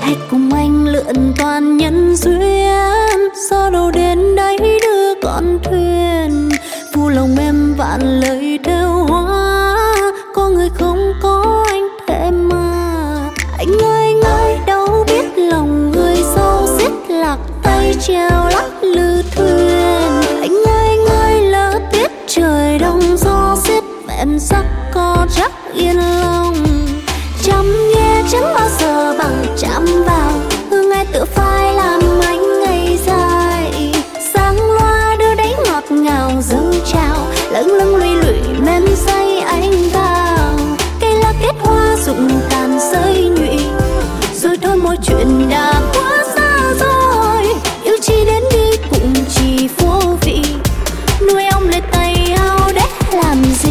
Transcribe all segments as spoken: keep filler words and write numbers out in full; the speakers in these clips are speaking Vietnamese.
hãy cùng anh lượn toàn nhân duyên. Gió đâu đến đấy đưa con thuyền, phụ lòng em vạn lời theo hoa. Có người không có anh thế mà. Anh ơi anh ơi, đâu biết lòng người sâu xiết lạc tay treo lắc lư thuyền. Anh ơi anh ơi, lỡ tiết trời đông gió xiết vẹn sắc có chắc yên lòng. Chăm nghe chẳng bao giờ bằng chạm vào, hương ai tự phai làm anh ngày dài. Sáng loa đưa đáy ngọt ngào dâng trào, lâng lâng lùi lụi men say anh vào. Cây lá kết hoa rụng tàn rơi nhụy, rồi thôi mọi chuyện đã quá xa rồi. Yêu chi đến đi cũng chỉ vô vị, nuôi ông lấy tay áo để làm gì.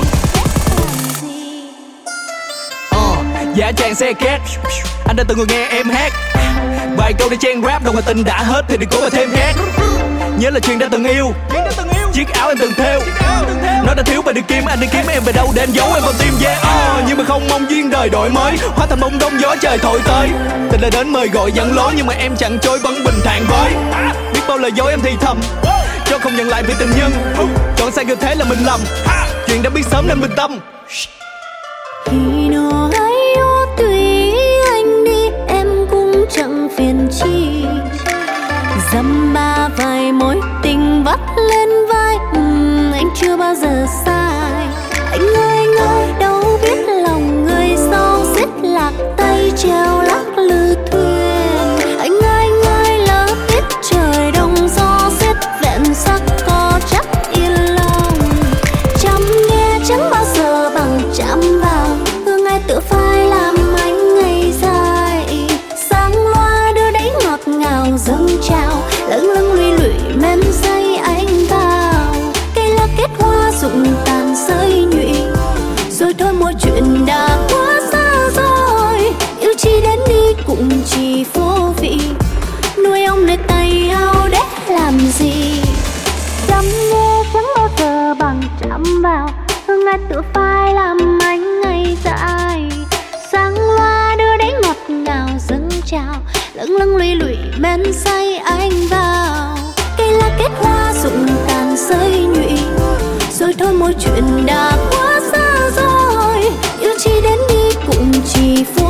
Giả trang xe két, anh đã từng ngồi nghe em hát vài câu để chen rap, đâu mà tình đã hết thì đừng cố mà thêm két. Nhớ là chuyện đã từng yêu, chiếc áo em từng thêu, nó đã thiếu và được kiếm, anh đi kiếm em về đâu để anh giấu em vào tim. Yeah, oh, nhưng mà không mong duyên đời đổi mới, hóa thành bông đông gió trời thổi tới. Tình là đến mời gọi dẫn lối, nhưng mà em chẳng trôi vẫn bình thản với. Biết bao lời dối em thì thầm, cho không nhận lại vì tình nhân. Chọn sai cứ thế là mình lầm, chuyện đã biết sớm nên bình tâm. Khi nào ấy ô tùy anh đi, em cũng chẳng phiền chi. Dăm ba vài mối tình vắt lên vai, uhm, anh chưa bao giờ sai. Anh ơi anh ơi, đâu biết lòng người sau xiết lạc tay treo lắc lư thuyền. Anh ơi anh ơi, lỡ tiết trời đông gió xiết vẹn sắc có chắc yên lòng. Chăm nghe chẳng bao giờ bằng chạm vào, hương ai tự phai làm anh ngày dài. Sáng loa đưa đáy ngọt ngào dâng trào, lâng lâng lùi lụi men say anh vào. Cây lá kết hoa rụng tàn rơi nhụy, rồi thôi mọi chuyện đã quá xa rồi. Yêu chi đến đi cũng chỉ vô vị, nuôi ông lấy tay áo để làm gì. Chăm nghe chẳng bao giờ bằng chạm vào, hương ai tự phai làm anh ngày dài. Sáng loa đưa đáy ngọt ngào dâng trào, lâng lâng lùi lụi men say anh vào. Cây lá kết hoa rụng tàn rơi nhụy, rồi thôi mọi chuyện đã quá xa rồi. Yêu chi đến đi cũng chỉ